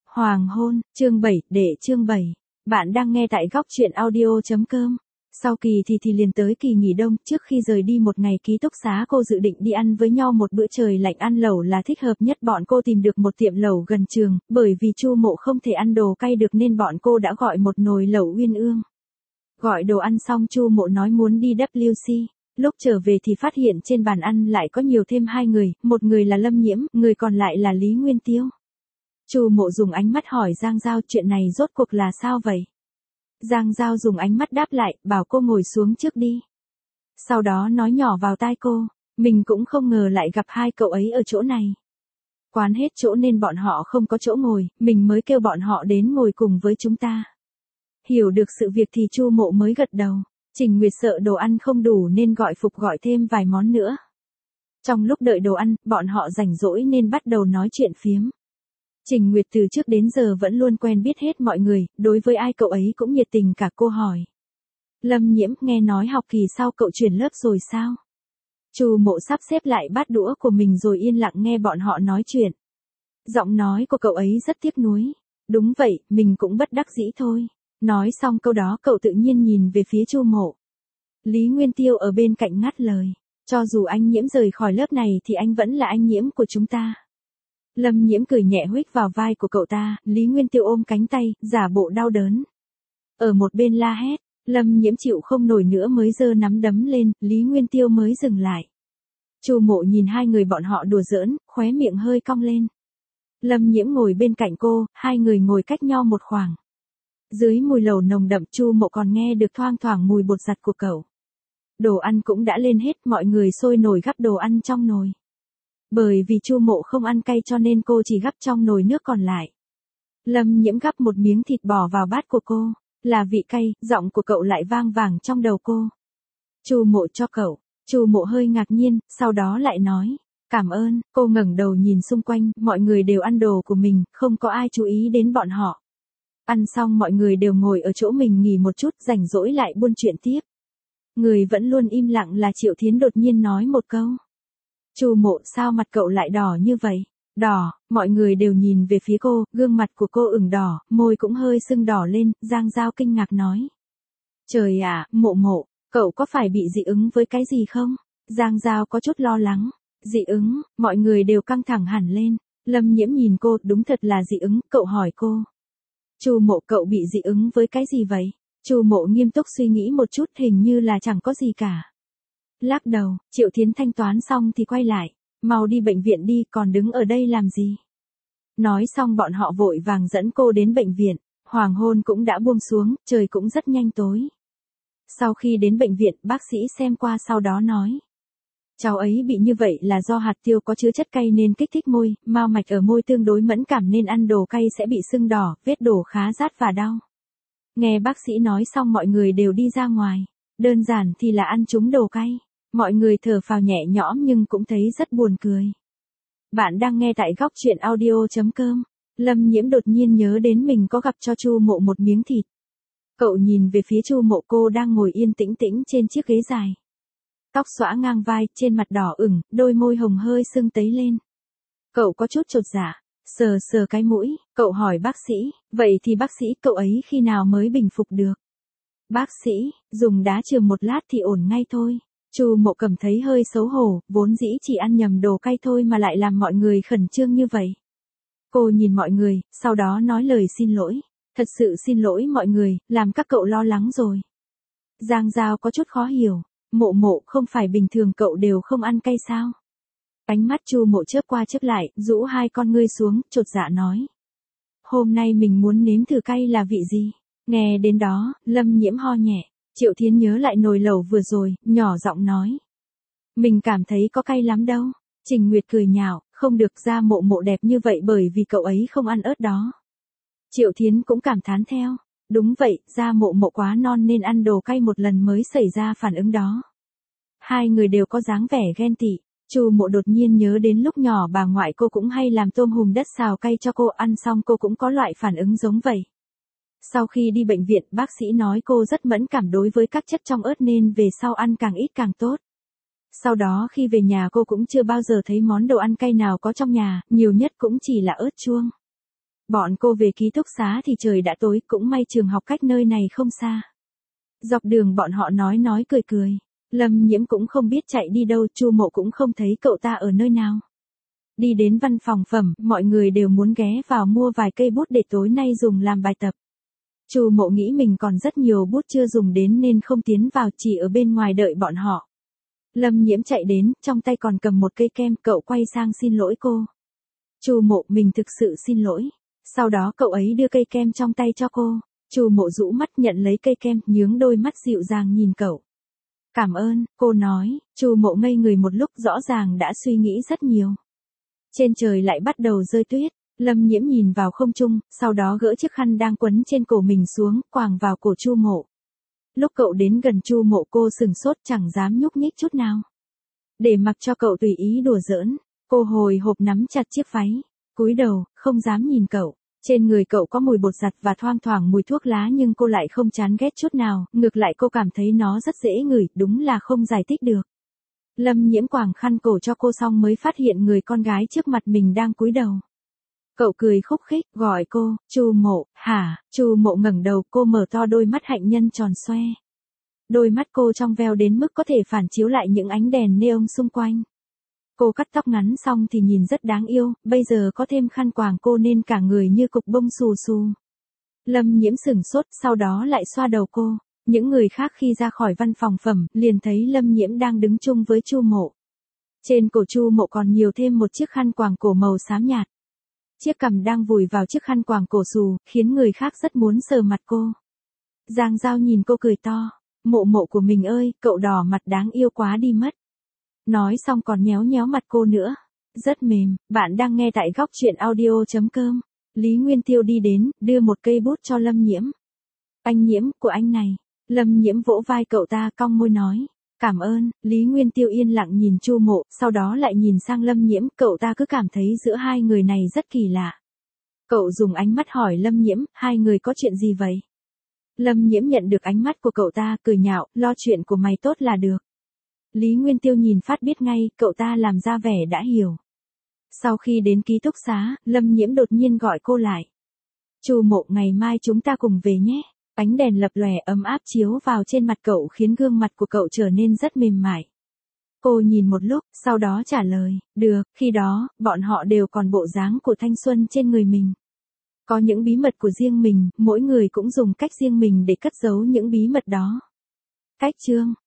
Hoàng hôn, chương 7, chương 7. Bạn đang nghe tại góc truyện audio.com. Sau kỳ thì liền tới kỳ nghỉ đông, trước khi rời đi một ngày ký túc xá cô dự định đi ăn với nhau một bữa trời lạnh, ăn lẩu là thích hợp nhất. Bọn cô tìm được một tiệm lẩu gần trường, bởi vì Chu Mộ không thể ăn đồ cay được nên bọn cô đã gọi một nồi lẩu uyên ương. Gọi đồ ăn xong Chu Mộ nói muốn đi WC. Lúc trở về thì phát hiện trên bàn ăn lại có nhiều thêm hai người, một người là Lâm Nhiễm, người còn lại là Lý Nguyên Tiêu. Chu Mộ dùng ánh mắt hỏi Giang Giao chuyện này rốt cuộc là sao vậy? Giang Giao dùng ánh mắt đáp lại, bảo cô ngồi xuống trước đi. Sau đó nói nhỏ vào tai cô, mình cũng không ngờ lại gặp hai cậu ấy ở chỗ này. Quán hết chỗ nên bọn họ không có chỗ ngồi, mình mới kêu bọn họ đến ngồi cùng với chúng ta. Hiểu được sự việc thì Chu Mộ mới gật đầu. Trình Nguyệt sợ đồ ăn không đủ nên gọi Phục gọi thêm vài món nữa. Trong lúc đợi đồ ăn, bọn họ rảnh rỗi nên bắt đầu nói chuyện phiếm. Trình Nguyệt từ trước đến giờ vẫn luôn quen biết hết mọi người, đối với ai cậu ấy cũng nhiệt tình cả. Cô hỏi. Lâm Nhiễm, nghe nói học kỳ sau cậu chuyển lớp rồi sao? Chu Mộ sắp xếp lại bát đũa của mình rồi yên lặng nghe bọn họ nói chuyện. Giọng nói của cậu ấy rất tiếc nuối. Đúng vậy, mình cũng bất đắc dĩ thôi. Nói xong câu đó cậu tự nhiên nhìn về phía Chu Mộ. Lý Nguyên Tiêu ở bên cạnh ngắt lời. Cho dù anh Nhiễm rời khỏi lớp này thì anh vẫn là anh Nhiễm của chúng ta. Lâm Nhiễm cười nhẹ huých vào vai của cậu ta, Lý Nguyên Tiêu ôm cánh tay, giả bộ đau đớn. Ở một bên la hét, Lâm Nhiễm chịu không nổi nữa mới giơ nắm đấm lên, Lý Nguyên Tiêu mới dừng lại. Chu Mộ nhìn hai người bọn họ đùa giỡn, khóe miệng hơi cong lên. Lâm Nhiễm ngồi bên cạnh cô, hai người ngồi cách nhau một khoảng. Dưới mùi lẩu nồng đậm Chu Mộ còn nghe được thoang thoảng mùi bột giặt của cậu. Đồ ăn cũng đã lên hết, mọi người sôi nổi gắp đồ ăn trong nồi. Bởi vì Chu Mộ không ăn cay cho nên cô chỉ gắp trong nồi nước còn lại. Lâm Nhiễm gắp một miếng thịt bỏ vào bát của cô, là vị cay, giọng của cậu lại vang vàng trong đầu cô. Chu Mộ cho cậu. Chu Mộ hơi ngạc nhiên, sau đó lại nói, cảm ơn. Cô ngẩng đầu nhìn xung quanh, mọi người đều ăn đồ của mình, không có ai chú ý đến bọn họ. Ăn xong mọi người đều ngồi ở chỗ mình nghỉ một chút, rảnh rỗi lại buôn chuyện tiếp. Người vẫn luôn im lặng là Triệu Thiến đột nhiên nói một câu. Chu Mộ, sao mặt cậu lại đỏ như vậy? Đỏ, mọi người đều nhìn về phía cô, gương mặt của cô ửng đỏ, môi cũng hơi sưng đỏ lên. Giang Giao kinh ngạc nói. Trời ạ, Mộ Mộ, cậu có phải bị dị ứng với cái gì không? Giang Giao có chút lo lắng. Dị ứng, mọi người đều căng thẳng hẳn lên. Lâm Nhiễm nhìn cô, đúng thật là dị ứng, cậu hỏi cô. Chu Mộ, cậu bị dị ứng với cái gì vậy? Chu Mộ nghiêm túc suy nghĩ một chút, hình như là chẳng có gì cả. Lắc đầu, Triệu Thiến thanh toán xong thì quay lại. Mau đi bệnh viện đi, còn đứng ở đây làm gì? Nói xong bọn họ vội vàng dẫn cô đến bệnh viện. Hoàng hôn cũng đã buông xuống, trời cũng rất nhanh tối. Sau khi đến bệnh viện, bác sĩ xem qua sau đó nói. Cháu ấy bị như vậy là do hạt tiêu có chứa chất cay nên kích thích môi, mao mạch ở môi tương đối mẫn cảm nên ăn đồ cay sẽ bị sưng đỏ, vết đổ khá rát và đau. Nghe bác sĩ nói xong mọi người đều đi ra ngoài. Đơn giản thì là ăn trúng đồ cay. Mọi người thở phào nhẹ nhõm nhưng cũng thấy rất buồn cười. Bạn đang nghe tại góc truyện audio.com. Lâm Nhiễm đột nhiên nhớ đến mình có gặp cho Chu Mộ một miếng thịt. Cậu nhìn về phía Chu Mộ, cô đang ngồi yên tĩnh tĩnh trên chiếc ghế dài. Tóc xõa ngang vai, trên mặt đỏ ửng, đôi môi hồng hơi sưng tấy lên. Cậu có chút chột dạ, sờ sờ cái mũi, cậu hỏi bác sĩ, vậy thì bác sĩ cậu ấy khi nào mới bình phục được? Bác sĩ, dùng đá chườm một lát thì ổn ngay thôi. Chu Mộ cảm thấy hơi xấu hổ, vốn dĩ chỉ ăn nhầm đồ cay thôi mà lại làm mọi người khẩn trương như vậy. Cô nhìn mọi người, sau đó nói lời xin lỗi. Thật sự xin lỗi mọi người, làm các cậu lo lắng rồi. Giang Giao có chút khó hiểu. Mộ Mộ, không phải bình thường cậu đều không ăn cay sao? Ánh mắt Chu Mộ chớp qua chớp lại, rũ hai con ngươi xuống, chột dạ nói. Hôm nay mình muốn nếm thử cay là vị gì? Nghe đến đó, Lâm Nhiễm ho nhẹ. Triệu Thiến nhớ lại nồi lẩu vừa rồi, nhỏ giọng nói. Mình cảm thấy có cay lắm đâu. Trình Nguyệt cười nhạo, không được, da Mộ Mộ đẹp như vậy bởi vì cậu ấy không ăn ớt đó. Triệu Thiến cũng cảm thán theo. Đúng vậy, da Mộ Mộ quá non nên ăn đồ cay một lần mới xảy ra phản ứng đó. Hai người đều có dáng vẻ ghen tị. Chu Mộ đột nhiên nhớ đến lúc nhỏ bà ngoại cô cũng hay làm tôm hùm đất xào cay cho cô, ăn xong cô cũng có loại phản ứng giống vậy. Sau khi đi bệnh viện, bác sĩ nói cô rất mẫn cảm đối với các chất trong ớt nên về sau ăn càng ít càng tốt. Sau đó khi về nhà cô cũng chưa bao giờ thấy món đồ ăn cay nào có trong nhà, nhiều nhất cũng chỉ là ớt chuông. Bọn cô về ký túc xá thì trời đã tối, cũng may trường học cách nơi này không xa. Dọc đường bọn họ nói cười cười. Lâm Nhiễm cũng không biết chạy đi đâu, Chu Mộ cũng không thấy cậu ta ở nơi nào. Đi đến văn phòng phẩm, mọi người đều muốn ghé vào mua vài cây bút để tối nay dùng làm bài tập. Chu Mộ nghĩ mình còn rất nhiều bút chưa dùng đến nên không tiến vào, chỉ ở bên ngoài đợi bọn họ. Lâm Nhiễm chạy đến, trong tay còn cầm một cây kem, cậu quay sang xin lỗi cô. Chu Mộ, mình thực sự xin lỗi. Sau đó cậu ấy đưa cây kem trong tay cho cô. Chu Mộ rũ mắt nhận lấy cây kem, nhướng đôi mắt dịu dàng nhìn cậu. Cảm ơn, cô nói. Chu Mộ ngây người một lúc, rõ ràng đã suy nghĩ rất nhiều. Trên trời lại bắt đầu rơi tuyết. Lâm Nhiễm nhìn vào không trung, sau đó gỡ chiếc khăn đang quấn trên cổ mình xuống, quàng vào cổ Chu Mộ. Lúc cậu đến gần Chu Mộ, cô sừng sốt, chẳng dám nhúc nhích chút nào. Để mặc cho cậu tùy ý đùa giỡn, cô hồi hộp nắm chặt chiếc váy, cúi đầu, không dám nhìn cậu. Trên người cậu có mùi bột giặt và thoang thoảng mùi thuốc lá, nhưng cô lại không chán ghét chút nào, ngược lại cô cảm thấy nó rất dễ ngửi, đúng là không giải thích được. Lâm Nhiễm quàng khăn cổ cho cô xong mới phát hiện người con gái trước mặt mình đang cúi đầu. Cậu cười khúc khích, gọi cô, Chu Mộ, hả? Chu Mộ ngẩng đầu, cô mở to đôi mắt hạnh nhân tròn xoe. Đôi mắt cô trong veo đến mức có thể phản chiếu lại những ánh đèn neon xung quanh. Cô cắt tóc ngắn xong thì nhìn rất đáng yêu, bây giờ có thêm khăn quàng cô nên cả người như cục bông xù xù. Lâm Nhiễm sửng sốt, sau đó lại xoa đầu cô. Những người khác khi ra khỏi văn phòng phẩm, liền thấy Lâm Nhiễm đang đứng chung với Chu Mộ. Trên cổ Chu Mộ còn nhiều thêm một chiếc khăn quàng cổ màu xám nhạt. Chiếc cằm đang vùi vào chiếc khăn quàng cổ xù, khiến người khác rất muốn sờ mặt cô. Giang Giao nhìn cô cười to. Mộ Mộ của mình ơi, cậu đỏ mặt đáng yêu quá đi mất. Nói xong còn nhéo nhéo mặt cô nữa. Rất mềm. Bạn đang nghe tại góc truyện audio.com. Lý Nguyên Tiêu đi đến, đưa một cây bút cho Lâm Nhiễm. Anh Nhiễm, của anh này. Lâm Nhiễm vỗ vai cậu ta, cong môi nói. Cảm ơn. Lý Nguyên Tiêu yên lặng nhìn Chu Mộ, sau đó lại nhìn sang Lâm Nhiễm, cậu ta cứ cảm thấy giữa hai người này rất kỳ lạ. Cậu dùng ánh mắt hỏi Lâm Nhiễm, hai người có chuyện gì vậy? Lâm Nhiễm nhận được ánh mắt của cậu ta, cười nhạo, lo chuyện của mày tốt là được. Lý Nguyên Tiêu nhìn phát biết ngay, cậu ta làm ra vẻ đã hiểu. Sau khi đến ký túc xá, Lâm Nhiễm đột nhiên gọi cô lại. Chu Mộ, ngày mai chúng ta cùng về nhé. Ánh đèn lập lòe ấm áp chiếu vào trên mặt cậu khiến gương mặt của cậu trở nên rất mềm mại. Cô nhìn một lúc, sau đó trả lời, được, khi đó, bọn họ đều còn bộ dáng của thanh xuân trên người mình. Có những bí mật của riêng mình, mỗi người cũng dùng cách riêng mình để cất giấu những bí mật đó. Cách chương